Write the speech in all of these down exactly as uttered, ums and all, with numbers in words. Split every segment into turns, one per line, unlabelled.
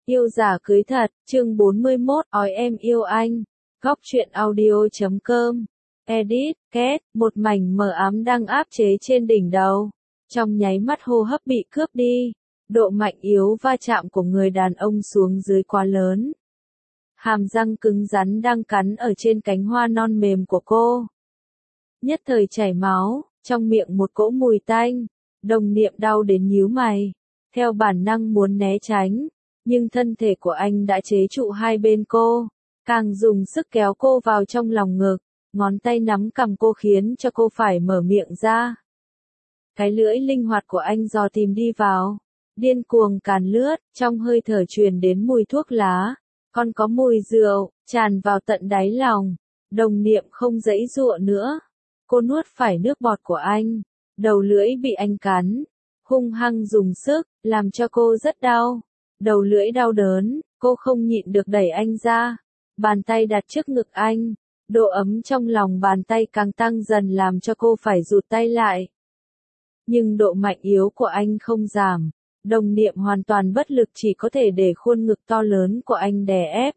Yêu giả cưới thật, chương bốn mươi mốt, ói em yêu anh. Góc truyện audio chấm com. Edit, kết, một mảnh mờ ám đang áp chế trên đỉnh đầu. Trong nháy mắt hô hấp bị cướp đi. Độ mạnh yếu va chạm của người đàn ông xuống dưới quá lớn. Hàm răng cứng rắn đang cắn ở trên cánh hoa non mềm của cô. Nhất thời chảy máu, trong miệng một cỗ mùi tanh. Đồng Niệm đau đến nhíu mày. Theo bản năng muốn né tránh. Nhưng thân thể của anh đã chế trụ hai bên cô, càng dùng sức kéo cô vào trong lòng ngực, ngón tay nắm cằm cô khiến cho cô phải mở miệng ra. Cái lưỡi linh hoạt của anh dò tìm đi vào, điên cuồng càn lướt, trong hơi thở truyền đến mùi thuốc lá, còn có mùi rượu, tràn vào tận đáy lòng. Đồng Niệm không giãy giụa nữa, cô nuốt phải nước bọt của anh, đầu lưỡi bị anh cắn, hung hăng dùng sức, làm cho cô rất đau. Đầu lưỡi đau đớn, cô không nhịn được đẩy anh ra. Bàn tay đặt trước ngực anh, độ ấm trong lòng bàn tay càng tăng dần làm cho cô phải rụt tay lại. Nhưng độ mạnh yếu của anh không giảm, Đồng Niệm hoàn toàn bất lực chỉ có thể để khuôn ngực to lớn của anh đè ép.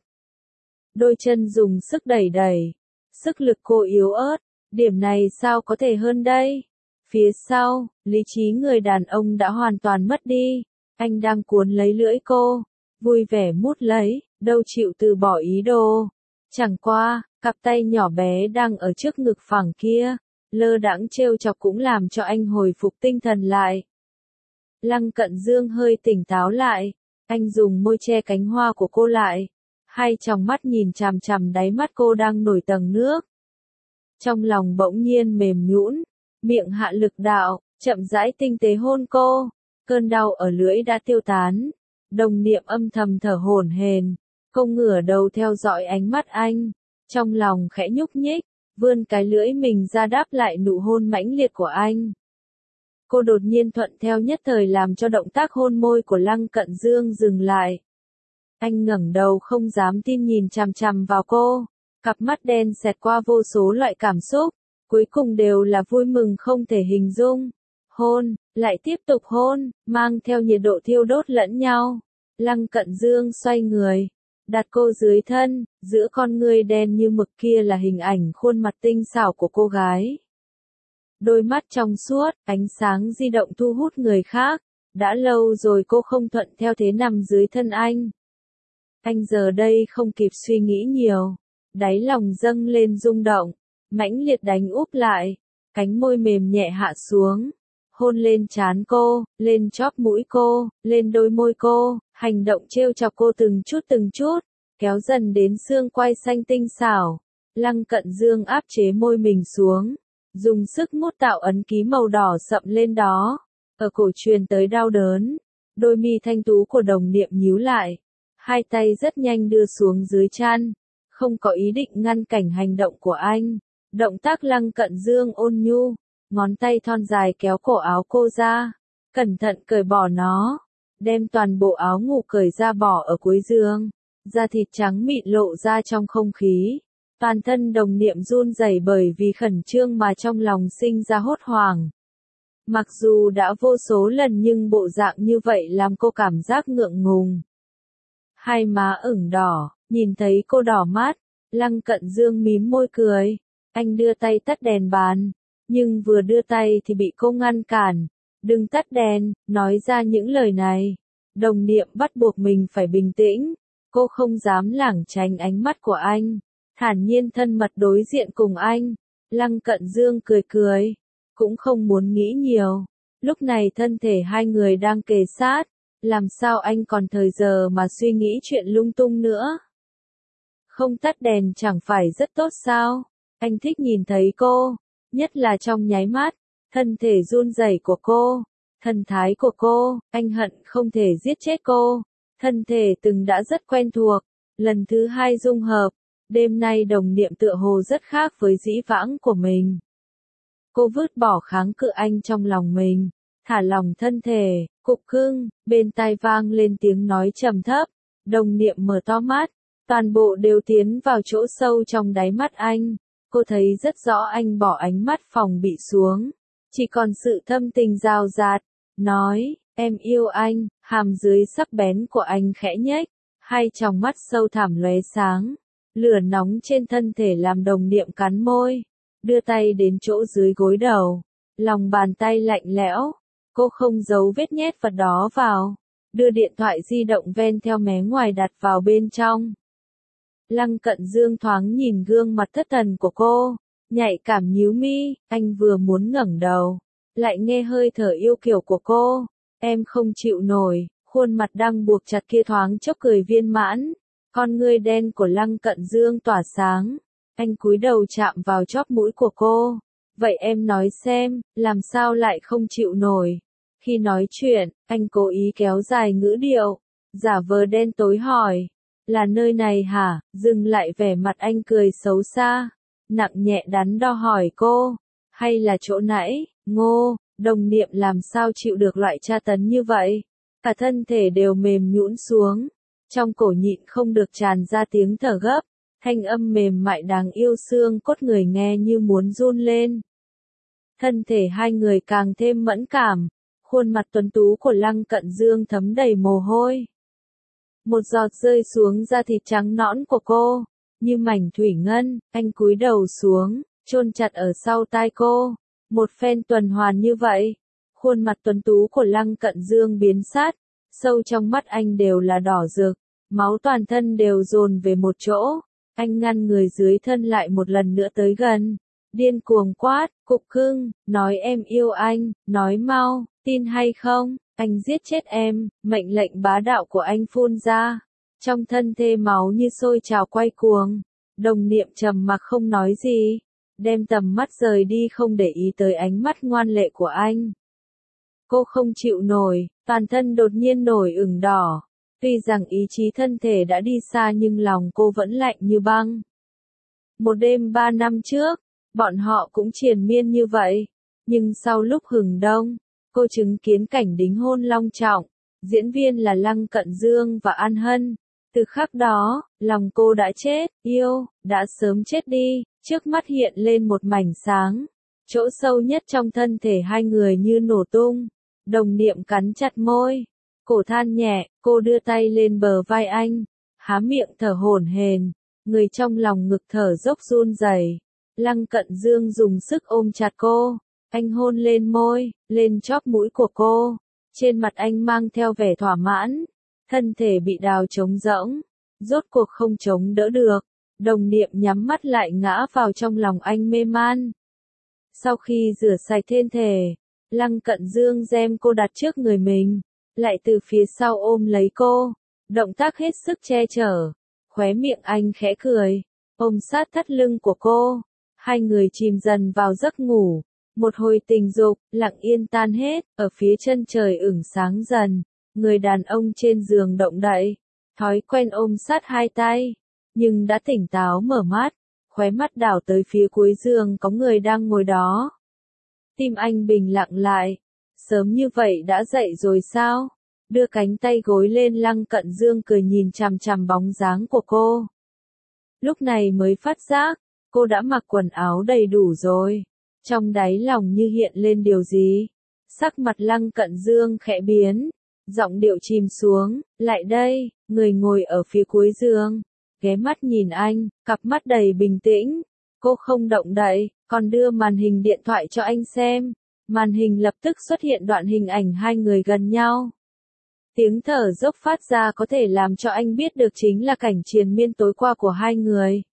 Đôi chân dùng sức đẩy đẩy, sức lực cô yếu ớt, điểm này sao có thể hơn đây? Phía sau, lý trí người đàn ông đã hoàn toàn mất đi. Anh đang cuốn lấy lưỡi cô, vui vẻ mút lấy, đâu chịu từ bỏ ý đồ. Chẳng qua, cặp tay nhỏ bé đang ở trước ngực phẳng kia, lơ đãng trêu chọc cũng làm cho anh hồi phục tinh thần lại. Lăng Cận Dương hơi tỉnh táo lại, anh dùng môi che cánh hoa của cô lại, hai tròng mắt nhìn chằm chằm đáy mắt cô đang nổi tầng nước. Trong lòng bỗng nhiên mềm nhũn, miệng hạ lực đạo, chậm rãi tinh tế hôn cô. Cơn đau ở lưỡi đã tiêu tán, Đồng Niệm âm thầm thở hổn hển, cô ngửa đầu theo dõi ánh mắt anh, trong lòng khẽ nhúc nhích, vươn cái lưỡi mình ra đáp lại nụ hôn mãnh liệt của anh. Cô đột nhiên thuận theo nhất thời làm cho động tác hôn môi của Lăng Cận Dương dừng lại. Anh ngẩng đầu không dám tin nhìn chằm chằm vào cô, cặp mắt đen xẹt qua vô số loại cảm xúc, cuối cùng đều là vui mừng không thể hình dung. Hôn, lại tiếp tục hôn, mang theo nhiệt độ thiêu đốt lẫn nhau. Lăng Cận Dương xoay người, đặt cô dưới thân, giữa con ngươi đen như mực kia là hình ảnh khuôn mặt tinh xảo của cô gái. Đôi mắt trong suốt, ánh sáng di động thu hút người khác, đã lâu rồi cô không thuận theo thế nằm dưới thân anh. Anh giờ đây không kịp suy nghĩ nhiều, đáy lòng dâng lên rung động, mãnh liệt đánh úp lại, cánh môi mềm nhẹ hạ xuống. Hôn lên trán cô, lên chóp mũi cô, lên đôi môi cô, hành động trêu chọc cô từng chút từng chút, kéo dần đến xương quai xanh tinh xảo. Lăng Cận Dương áp chế môi mình xuống, dùng sức mút tạo ấn ký màu đỏ sậm lên đó, ở cổ truyền tới đau đớn. Đôi mi thanh tú của Đồng Niệm nhíu lại, hai tay rất nhanh đưa xuống dưới chăn, không có ý định ngăn cản hành động của anh. Động tác Lăng Cận Dương ôn nhu, ngón tay thon dài kéo cổ áo cô ra, cẩn thận cởi bỏ nó, đem toàn bộ áo ngủ cởi ra bỏ ở cuối giường, da thịt trắng mịn lộ ra trong không khí. Toàn thân Đồng Niệm run rẩy bởi vì khẩn trương mà trong lòng sinh ra hốt hoảng. Mặc dù đã vô số lần nhưng bộ dạng như vậy làm cô cảm giác ngượng ngùng. Hai má ửng đỏ, nhìn thấy cô đỏ mắt, Lăng Cận Dương mím môi cười, anh đưa tay tắt đèn bàn. Nhưng vừa đưa tay thì bị cô ngăn cản. Đừng tắt đèn, nói ra những lời này. Đồng Niệm bắt buộc mình phải bình tĩnh. Cô không dám lảng tránh ánh mắt của anh. Thản nhiên thân mật đối diện cùng anh. Lăng Cận Dương cười cười. Cũng không muốn nghĩ nhiều. Lúc này thân thể hai người đang kề sát. Làm sao anh còn thời giờ mà suy nghĩ chuyện lung tung nữa. Không tắt đèn chẳng phải rất tốt sao? Anh thích nhìn thấy cô. Nhất là trong nháy mắt, thân thể run rẩy của cô, thần thái của cô, anh hận không thể giết chết cô. Thân thể từng đã rất quen thuộc, lần thứ hai dung hợp, đêm nay Đồng Niệm tựa hồ rất khác với dĩ vãng của mình. Cô vứt bỏ kháng cự anh trong lòng mình, thả lòng thân thể, cục cưng, bên tai vang lên tiếng nói trầm thấp. Đồng Niệm mở to mắt, toàn bộ đều tiến vào chỗ sâu trong đáy mắt anh. Cô thấy rất rõ anh bỏ ánh mắt phòng bị xuống, chỉ còn sự thâm tình rào rạt, nói, em yêu anh, hàm dưới sắc bén của anh khẽ nhếch, hai tròng mắt sâu thẳm lóe sáng, lửa nóng trên thân thể làm đồng niệm cắn môi, đưa tay đến chỗ dưới gối đầu, lòng bàn tay lạnh lẽo, cô không giấu vết nhét vật đó vào, đưa điện thoại di động ven theo mé ngoài đặt vào bên trong. Lăng Cận Dương thoáng nhìn gương mặt thất thần của cô, nhạy cảm nhíu mi, anh vừa muốn ngẩng đầu, lại nghe hơi thở yêu kiều của cô, em không chịu nổi, khuôn mặt đang buộc chặt kia thoáng chốc cười viên mãn, con ngươi đen của Lăng Cận Dương tỏa sáng, anh cúi đầu chạm vào chóp mũi của cô, vậy em nói xem, làm sao lại không chịu nổi. Khi nói chuyện, anh cố ý kéo dài ngữ điệu, giả vờ đen tối hỏi, là nơi này hả, dừng lại vẻ mặt anh cười xấu xa, nặng nhẹ đắn đo hỏi cô, hay là chỗ nãy, ngô, đồng niệm làm sao chịu được loại tra tấn như vậy, cả thân thể đều mềm nhũn xuống, trong cổ nhịn không được tràn ra tiếng thở gấp, thanh âm mềm mại đáng yêu xương cốt người nghe như muốn run lên. Thân thể hai người càng thêm mẫn cảm, khuôn mặt tuấn tú của Lăng Cận Dương thấm đầy mồ hôi. Một giọt rơi xuống da thịt trắng nõn của cô, như mảnh thủy ngân, anh cúi đầu xuống, chôn chặt ở sau tai cô. Một phen tuần hoàn như vậy, khuôn mặt tuấn tú của Lăng Cận Dương biến sát, sâu trong mắt anh đều là đỏ rực, máu toàn thân đều dồn về một chỗ, anh ngăn người dưới thân lại một lần nữa tới gần, điên cuồng quát, cục cưng, nói em yêu anh, nói mau, tin hay không, anh giết chết em, mệnh lệnh bá đạo của anh phun ra, trong thân thê máu như sôi trào quay cuồng, đồng niệm trầm mặc không nói gì, đem tầm mắt rời đi không để ý tới ánh mắt ngoan lệ của anh. Cô không chịu nổi, toàn thân đột nhiên nổi ửng đỏ, tuy rằng ý chí thân thể đã đi xa nhưng lòng cô vẫn lạnh như băng. Một đêm ba năm trước, bọn họ cũng triền miên như vậy, nhưng sau lúc hừng đông, cô chứng kiến cảnh đính hôn long trọng, diễn viên là Lăng Cận Dương và An Hân. Từ khắc đó, lòng cô đã chết, yêu, đã sớm chết đi, trước mắt hiện lên một mảnh sáng. Chỗ sâu nhất trong thân thể hai người như nổ tung, đồng niệm cắn chặt môi, cổ than nhẹ, cô đưa tay lên bờ vai anh, há miệng thở hổn hển, người trong lòng ngực thở dốc run rẩy. Lăng Cận Dương dùng sức ôm chặt cô, anh hôn lên môi, lên chóp mũi của cô, trên mặt anh mang theo vẻ thỏa mãn. Thân thể bị đào trống rỗng, rốt cuộc không chống đỡ được, đồng niệm nhắm mắt lại ngã vào trong lòng anh mê man. Sau khi rửa sạch thân thể, Lăng Cận Dương đem cô đặt trước người mình, lại từ phía sau ôm lấy cô, động tác hết sức che chở, khóe miệng anh khẽ cười, ôm sát thắt lưng của cô, hai người chìm dần vào giấc ngủ, một hồi tình dục, lặng yên tan hết, ở phía chân trời ửng sáng dần. Người đàn ông trên giường động đậy, thói quen ôm sát hai tay, nhưng đã tỉnh táo mở mắt, khóe mắt đảo tới phía cuối giường có người đang ngồi đó. Tim anh bình lặng lại, sớm như vậy đã dậy rồi sao? Đưa cánh tay gối lên, Lăng Cận Dương cười nhìn chằm chằm bóng dáng của cô. Lúc này mới phát giác, cô đã mặc quần áo đầy đủ rồi, trong đáy lòng như hiện lên điều gì. Sắc mặt Lăng Cận Dương khẽ biến. Giọng điệu chìm xuống, lại đây, người ngồi ở phía cuối giường, ghé mắt nhìn anh, cặp mắt đầy bình tĩnh, cô không động đậy, còn đưa màn hình điện thoại cho anh xem, màn hình lập tức xuất hiện đoạn hình ảnh hai người gần nhau. Tiếng thở dốc phát ra có thể làm cho anh biết được chính là cảnh triền miên tối qua của hai người.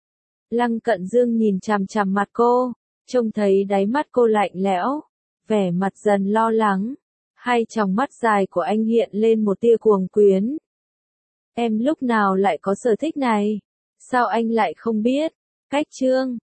Lăng Cận Dương nhìn chằm chằm mặt cô, trông thấy đáy mắt cô lạnh lẽo, vẻ mặt dần lo lắng. Hai tròng mắt dài của anh hiện lên một tia cuồng quyến. Em lúc nào lại có sở thích này? Sao anh lại không biết? Cách chương